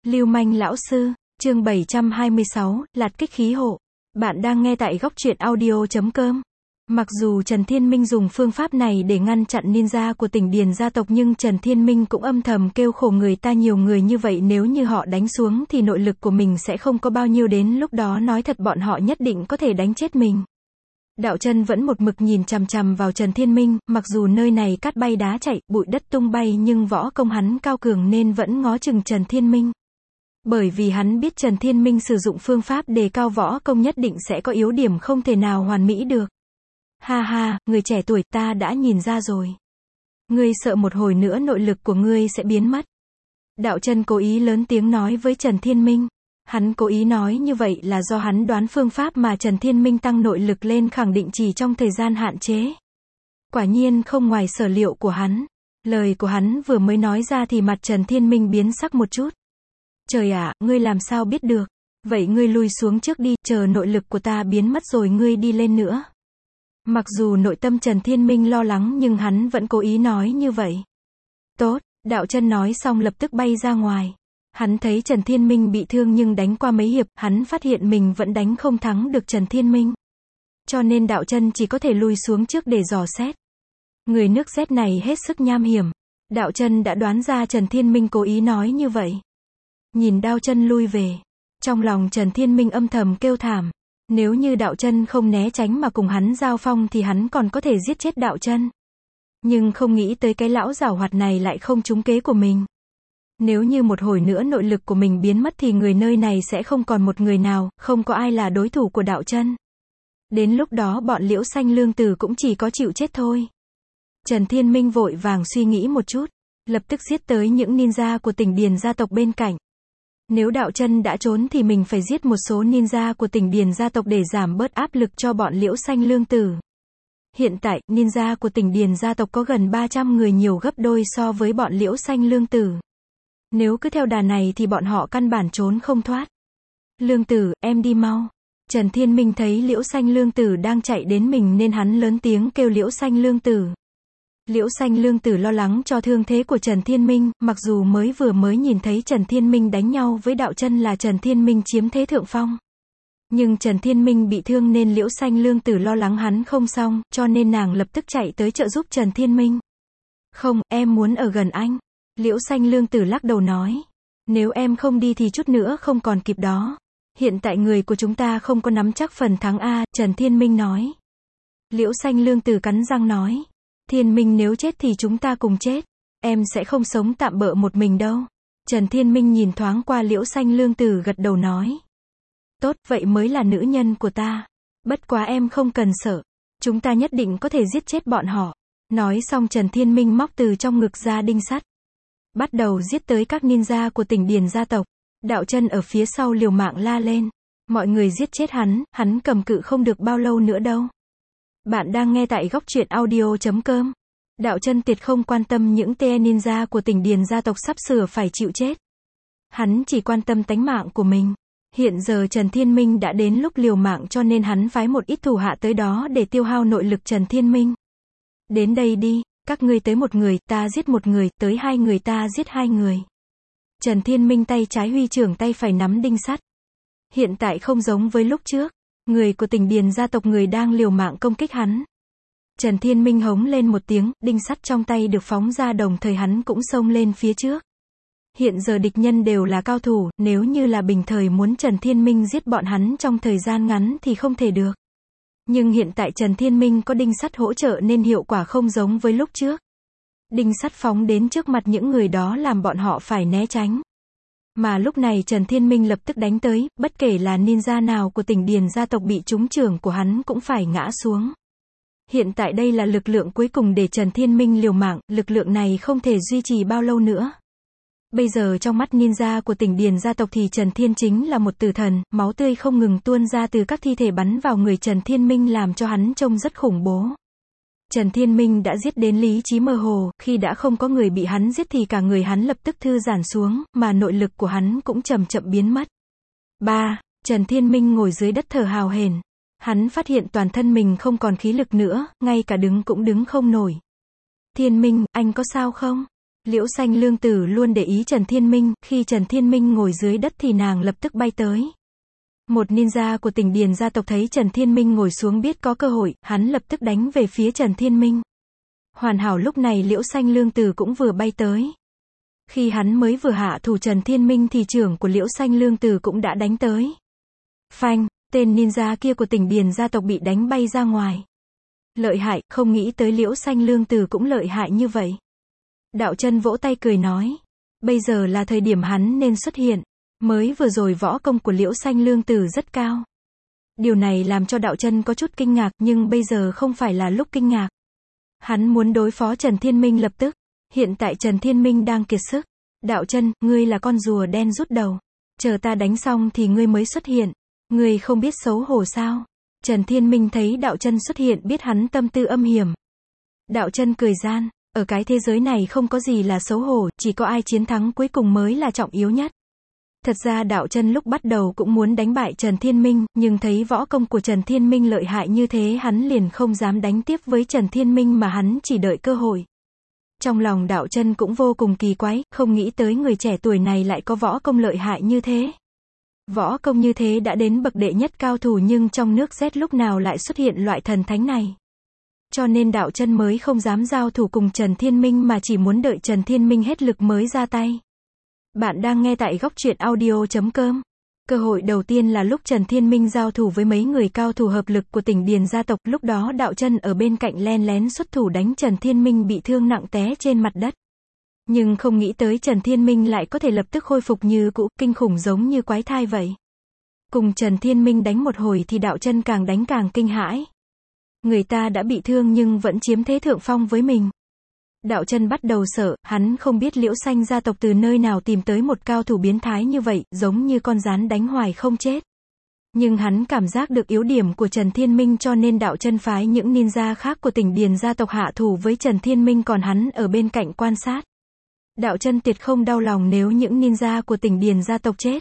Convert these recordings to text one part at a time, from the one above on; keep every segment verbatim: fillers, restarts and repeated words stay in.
Lưu manh lão sư, chương bảy trăm hai mươi sáu, lạt kích khí hộ. Bạn đang nghe tại góc truyện audio chấm com. Mặc dù Trần Thiên Minh dùng phương pháp này để ngăn chặn ninja của tỉnh Điền gia tộc nhưng Trần Thiên Minh cũng âm thầm kêu khổ người ta, nhiều người như vậy nếu như họ đánh xuống thì nội lực của mình sẽ không có bao nhiêu, đến lúc đó nói thật bọn họ nhất định có thể đánh chết mình. Đạo Chân vẫn một mực nhìn chằm chằm vào Trần Thiên Minh, mặc dù nơi này cát bay đá chạy, bụi đất tung bay nhưng võ công hắn cao cường nên vẫn ngó chừng Trần Thiên Minh. Bởi vì hắn biết Trần Thiên Minh sử dụng phương pháp đề cao võ công nhất định sẽ có yếu điểm không thể nào hoàn mỹ được. Ha ha, người trẻ tuổi, ta đã nhìn ra rồi. Ngươi sợ một hồi nữa nội lực của ngươi sẽ biến mất. Đạo Chân cố ý lớn tiếng nói với Trần Thiên Minh. Hắn cố ý nói như vậy là do hắn đoán phương pháp mà Trần Thiên Minh tăng nội lực lên khẳng định chỉ trong thời gian hạn chế. Quả nhiên không ngoài sở liệu của hắn. Lời của hắn vừa mới nói ra thì mặt Trần Thiên Minh biến sắc một chút. Trời ạ, ngươi làm sao biết được? Vậy ngươi lui xuống trước đi, chờ nội lực của ta biến mất rồi ngươi đi lên nữa. Mặc dù nội tâm Trần Thiên Minh lo lắng nhưng hắn vẫn cố ý nói như vậy. Tốt, Đạo Chân nói xong lập tức bay ra ngoài. Hắn thấy Trần Thiên Minh bị thương nhưng đánh qua mấy hiệp, hắn phát hiện mình vẫn đánh không thắng được Trần Thiên Minh. Cho nên Đạo Chân chỉ có thể lui xuống trước để dò xét. Người nước Z này hết sức nham hiểm. Đạo Chân đã đoán ra Trần Thiên Minh cố ý nói như vậy. Nhìn Đạo Chân lui về, trong lòng Trần Thiên Minh âm thầm kêu thảm. Nếu như Đạo Chân không né tránh mà cùng hắn giao phong thì hắn còn có thể giết chết Đạo Chân. Nhưng không nghĩ tới cái lão giảo hoạt này lại không trúng kế của mình. Nếu như một hồi nữa nội lực của mình biến mất thì người nơi này sẽ không còn một người nào, không có ai là đối thủ của Đạo Chân. Đến lúc đó bọn Liễu Xanh Lương Tử cũng chỉ có chịu chết thôi. Trần Thiên Minh vội vàng suy nghĩ một chút, lập tức giết tới những ninja của tỉnh Điền gia tộc bên cạnh. Nếu Đạo Chân đã trốn thì mình phải giết một số ninja của tỉnh Điền gia tộc để giảm bớt áp lực cho bọn Liễu Xanh Lương Tử. Hiện tại, ninja của tỉnh Điền gia tộc có gần ba trăm người, nhiều gấp đôi so với bọn Liễu Xanh Lương Tử. Nếu cứ theo đà này thì bọn họ căn bản trốn không thoát. Lương Tử, em đi mau. Trần Thiên Minh thấy Liễu Xanh Lương Tử đang chạy đến mình nên hắn lớn tiếng kêu Liễu Xanh Lương Tử. Liễu Xanh Lương Tử lo lắng cho thương thế của Trần Thiên Minh, mặc dù mới vừa mới nhìn thấy Trần Thiên Minh đánh nhau với Đạo Chân là Trần Thiên Minh chiếm thế thượng phong. Nhưng Trần Thiên Minh bị thương nên Liễu Xanh Lương Tử lo lắng hắn không xong, cho nên nàng lập tức chạy tới trợ giúp Trần Thiên Minh. Không, em muốn ở gần anh. Liễu Xanh Lương Tử lắc đầu nói. Nếu em không đi thì chút nữa không còn kịp đó. Hiện tại người của chúng ta không có nắm chắc phần thắng a, Trần Thiên Minh nói. Liễu Xanh Lương Tử cắn răng nói. Thiên Minh nếu chết thì chúng ta cùng chết. Em sẽ không sống tạm bợ một mình đâu. Trần Thiên Minh nhìn thoáng qua Liễu Xanh Lương Tử gật đầu nói. Tốt, vậy mới là nữ nhân của ta. Bất quá em không cần sợ. Chúng ta nhất định có thể giết chết bọn họ. Nói xong Trần Thiên Minh móc từ trong ngực ra đinh sắt. Bắt đầu giết tới các ninja của tỉnh Điền gia tộc. Đạo Chân ở phía sau liều mạng la lên. Mọi người giết chết hắn, hắn cầm cự không được bao lâu nữa đâu. Bạn đang nghe tại góc truyện audio chấm com. Đạo Chân tuyệt không quan tâm những tên ninja của tỉnh Điền gia tộc sắp sửa phải chịu chết. Hắn chỉ quan tâm tánh mạng của mình. Hiện giờ Trần Thiên Minh đã đến lúc liều mạng cho nên hắn phái một ít thủ hạ tới đó để tiêu hao nội lực Trần Thiên Minh. Đến đây đi, các ngươi tới một người, ta giết một người, tới hai người ta giết hai người. Trần Thiên Minh tay trái huy trưởng, tay phải nắm đinh sắt. Hiện tại không giống với lúc trước. Người của tỉnh Điền gia tộc người đang liều mạng công kích hắn. Trần Thiên Minh hống lên một tiếng, đinh sắt trong tay được phóng ra, đồng thời hắn cũng xông lên phía trước. Hiện giờ địch nhân đều là cao thủ, nếu như là bình thời muốn Trần Thiên Minh giết bọn hắn trong thời gian ngắn thì không thể được. Nhưng hiện tại Trần Thiên Minh có đinh sắt hỗ trợ nên hiệu quả không giống với lúc trước. Đinh sắt phóng đến trước mặt những người đó làm bọn họ phải né tránh. Mà lúc này Trần Thiên Minh lập tức đánh tới, bất kể là ninja nào của tỉnh Điền gia tộc bị trúng trưởng của hắn cũng phải ngã xuống. Hiện tại đây là lực lượng cuối cùng để Trần Thiên Minh liều mạng, lực lượng này không thể duy trì bao lâu nữa. Bây giờ trong mắt ninja của tỉnh Điền gia tộc thì Trần Thiên chính là một tử thần, máu tươi không ngừng tuôn ra từ các thi thể bắn vào người Trần Thiên Minh làm cho hắn trông rất khủng bố. Trần Thiên Minh đã giết đến lý trí mơ hồ, khi đã không có người bị hắn giết thì cả người hắn lập tức thư giãn xuống, mà nội lực của hắn cũng chậm chậm biến mất. ba. Trần Thiên Minh ngồi dưới đất thở hào hển. Hắn phát hiện toàn thân mình không còn khí lực nữa, ngay cả đứng cũng đứng không nổi. Thiên Minh, anh có sao không? Liễu Xanh Lương Tử luôn để ý Trần Thiên Minh, khi Trần Thiên Minh ngồi dưới đất thì nàng lập tức bay tới. Một ninja của tỉnh Điền gia tộc thấy Trần Thiên Minh ngồi xuống biết có cơ hội, hắn lập tức đánh về phía Trần Thiên Minh. Hoàn hảo lúc này Liễu Xanh Lương Tử cũng vừa bay tới. Khi hắn mới vừa hạ thủ Trần Thiên Minh thì trưởng của Liễu Xanh Lương Tử cũng đã đánh tới. Phanh, tên ninja kia của tỉnh Điền gia tộc bị đánh bay ra ngoài. Lợi hại, không nghĩ tới Liễu Xanh Lương Tử cũng lợi hại như vậy. Đạo Chân vỗ tay cười nói. Bây giờ là thời điểm hắn nên xuất hiện. Mới vừa rồi võ công của Liễu Xanh Lương Tử rất cao. Điều này làm cho Đạo Chân có chút kinh ngạc, nhưng bây giờ không phải là lúc kinh ngạc. Hắn muốn đối phó Trần Thiên Minh lập tức. Hiện tại Trần Thiên Minh đang kiệt sức. Đạo Chân, ngươi là con rùa đen rút đầu. Chờ ta đánh xong thì ngươi mới xuất hiện. Ngươi không biết xấu hổ sao? Trần Thiên Minh thấy Đạo Chân xuất hiện biết hắn tâm tư âm hiểm. Đạo Chân cười gian. Ở cái thế giới này không có gì là xấu hổ, chỉ có ai chiến thắng cuối cùng mới là trọng yếu nhất. Thật ra Đạo Chân lúc bắt đầu cũng muốn đánh bại Trần Thiên Minh, nhưng thấy võ công của Trần Thiên Minh lợi hại như thế hắn liền không dám đánh tiếp với Trần Thiên Minh mà hắn chỉ đợi cơ hội. Trong lòng Đạo Chân cũng vô cùng kỳ quái, không nghĩ tới người trẻ tuổi này lại có võ công lợi hại như thế. Võ công như thế đã đến bậc đệ nhất cao thủ nhưng trong nước Z lúc nào lại xuất hiện loại thần thánh này. Cho nên Đạo Chân mới không dám giao thủ cùng Trần Thiên Minh mà chỉ muốn đợi Trần Thiên Minh hết lực mới ra tay. Bạn đang nghe tại góc truyện audio chấm com. Cơ hội đầu tiên là lúc Trần Thiên Minh giao thủ với mấy người cao thủ hợp lực của tỉnh Điền gia tộc, lúc đó Đạo Chân ở bên cạnh len lén xuất thủ đánh Trần Thiên Minh bị thương nặng té trên mặt đất. Nhưng không nghĩ tới Trần Thiên Minh lại có thể lập tức khôi phục như cũ, kinh khủng giống như quái thai vậy. Cùng Trần Thiên Minh đánh một hồi thì Đạo Chân càng đánh càng kinh hãi. Người ta đã bị thương nhưng vẫn chiếm thế thượng phong với mình. Đạo Chân bắt đầu sợ, hắn không biết Liễu Xanh gia tộc từ nơi nào tìm tới một cao thủ biến thái như vậy, giống như con rắn đánh hoài không chết. Nhưng hắn cảm giác được yếu điểm của Trần Thiên Minh cho nên Đạo Chân phái những ninja khác của tỉnh Điền gia tộc hạ thủ với Trần Thiên Minh còn hắn ở bên cạnh quan sát. Đạo Chân tuyệt không đau lòng nếu những ninja của tỉnh Điền gia tộc chết.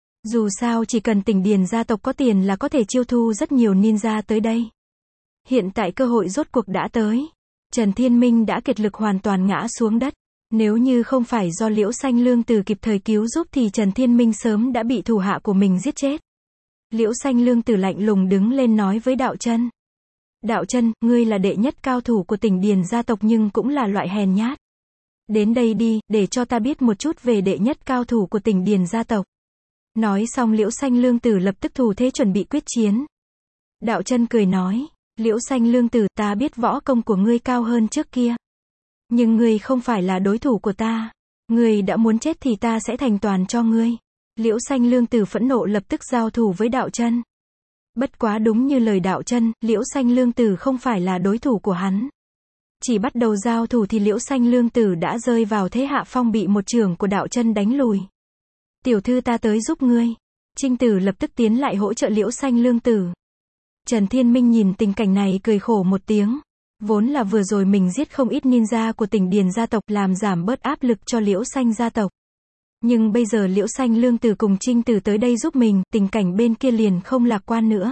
Dù sao chỉ cần tỉnh Điền gia tộc có tiền là có thể chiêu thu rất nhiều ninja tới đây. Hiện tại cơ hội rốt cuộc đã tới. Trần Thiên Minh đã kiệt lực hoàn toàn ngã xuống đất. Nếu như không phải do Liễu Xanh Lương Tử kịp thời cứu giúp thì Trần Thiên Minh sớm đã bị thủ hạ của mình giết chết. Liễu Xanh Lương Tử lạnh lùng đứng lên nói với Đạo Chân. Đạo Chân, ngươi là đệ nhất cao thủ của tỉnh Điền gia tộc nhưng cũng là loại hèn nhát. Đến đây đi, để cho ta biết một chút về đệ nhất cao thủ của tỉnh Điền gia tộc. Nói xong Liễu Xanh Lương Tử lập tức thủ thế chuẩn bị quyết chiến. Đạo Chân cười nói. Liễu Xanh Lương Tử, ta biết võ công của ngươi cao hơn trước kia. Nhưng ngươi không phải là đối thủ của ta. Ngươi đã muốn chết thì ta sẽ thành toàn cho ngươi. Liễu Xanh Lương Tử phẫn nộ lập tức giao thủ với Đạo Chân. Bất quá đúng như lời Đạo Chân, Liễu Xanh Lương Tử không phải là đối thủ của hắn. Chỉ bắt đầu giao thủ thì Liễu Xanh Lương Tử đã rơi vào thế hạ phong bị một chưởng của Đạo Chân đánh lùi. Tiểu thư ta tới giúp ngươi. Trinh Tử lập tức tiến lại hỗ trợ Liễu Xanh Lương Tử. Trần Thiên Minh nhìn tình cảnh này cười khổ một tiếng. Vốn là vừa rồi mình giết không ít ninja của tỉnh Điền gia tộc làm giảm bớt áp lực cho Liễu Xanh gia tộc. Nhưng bây giờ Liễu Xanh Lương Tử cùng Trinh Tử tới đây giúp mình, tình cảnh bên kia liền không lạc quan nữa.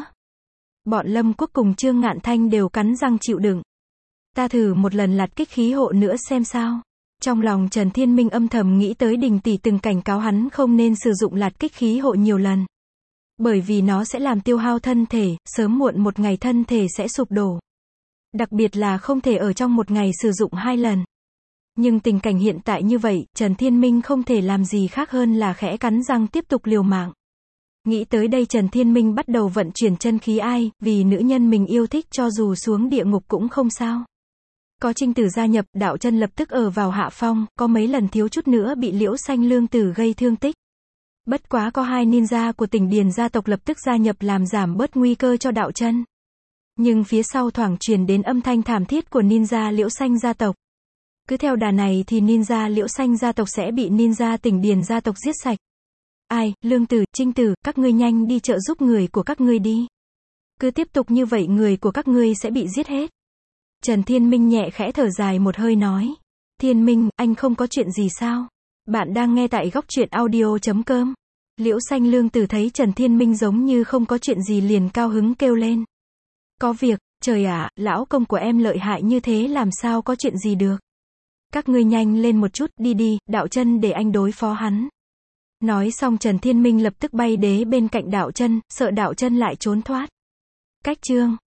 Bọn Lâm Quốc cùng Trương Ngạn Thanh đều cắn răng chịu đựng. Ta thử một lần lạt kích khí hộ nữa xem sao. Trong lòng Trần Thiên Minh âm thầm nghĩ tới Đình tỷ từng cảnh cáo hắn không nên sử dụng lạt kích khí hộ nhiều lần. Bởi vì nó sẽ làm tiêu hao thân thể, sớm muộn một ngày thân thể sẽ sụp đổ. Đặc biệt là không thể ở trong một ngày sử dụng hai lần. Nhưng tình cảnh hiện tại như vậy, Trần Thiên Minh không thể làm gì khác hơn là khẽ cắn răng tiếp tục liều mạng. Nghĩ tới đây Trần Thiên Minh bắt đầu vận chuyển chân khí ai, vì nữ nhân mình yêu thích cho dù xuống địa ngục cũng không sao. Có Trinh Tử gia nhập, Đạo Chân lập tức ở vào hạ phong, có mấy lần thiếu chút nữa bị Liễu Xanh Lương Tử gây thương tích. Bất quá có hai ninja của tỉnh Điền gia tộc lập tức gia nhập làm giảm bớt nguy cơ cho Đạo Chân. Nhưng phía sau thoảng truyền đến âm thanh thảm thiết của ninja Liễu Xanh gia tộc. Cứ theo đà này thì ninja Liễu Xanh gia tộc sẽ bị ninja tỉnh Điền gia tộc giết sạch. Ai, Lương Tử, Trinh Tử, các ngươi nhanh đi trợ giúp người của các ngươi đi. Cứ tiếp tục như vậy người của các ngươi sẽ bị giết hết. Trần Thiên Minh nhẹ khẽ thở dài một hơi nói. Thiên Minh, anh không có chuyện gì sao? Bạn đang nghe tại góc truyện audio chấm com. Liễu Xanh Lương Tử thấy Trần Thiên Minh giống như không có chuyện gì liền cao hứng kêu lên. Có việc, trời ạ, lão công của em lợi hại như thế làm sao có chuyện gì được. Các ngươi nhanh lên một chút, đi đi, Đạo Chân để anh đối phó hắn. Nói xong Trần Thiên Minh lập tức bay đế bên cạnh Đạo Chân, sợ Đạo Chân lại trốn thoát. Cách chương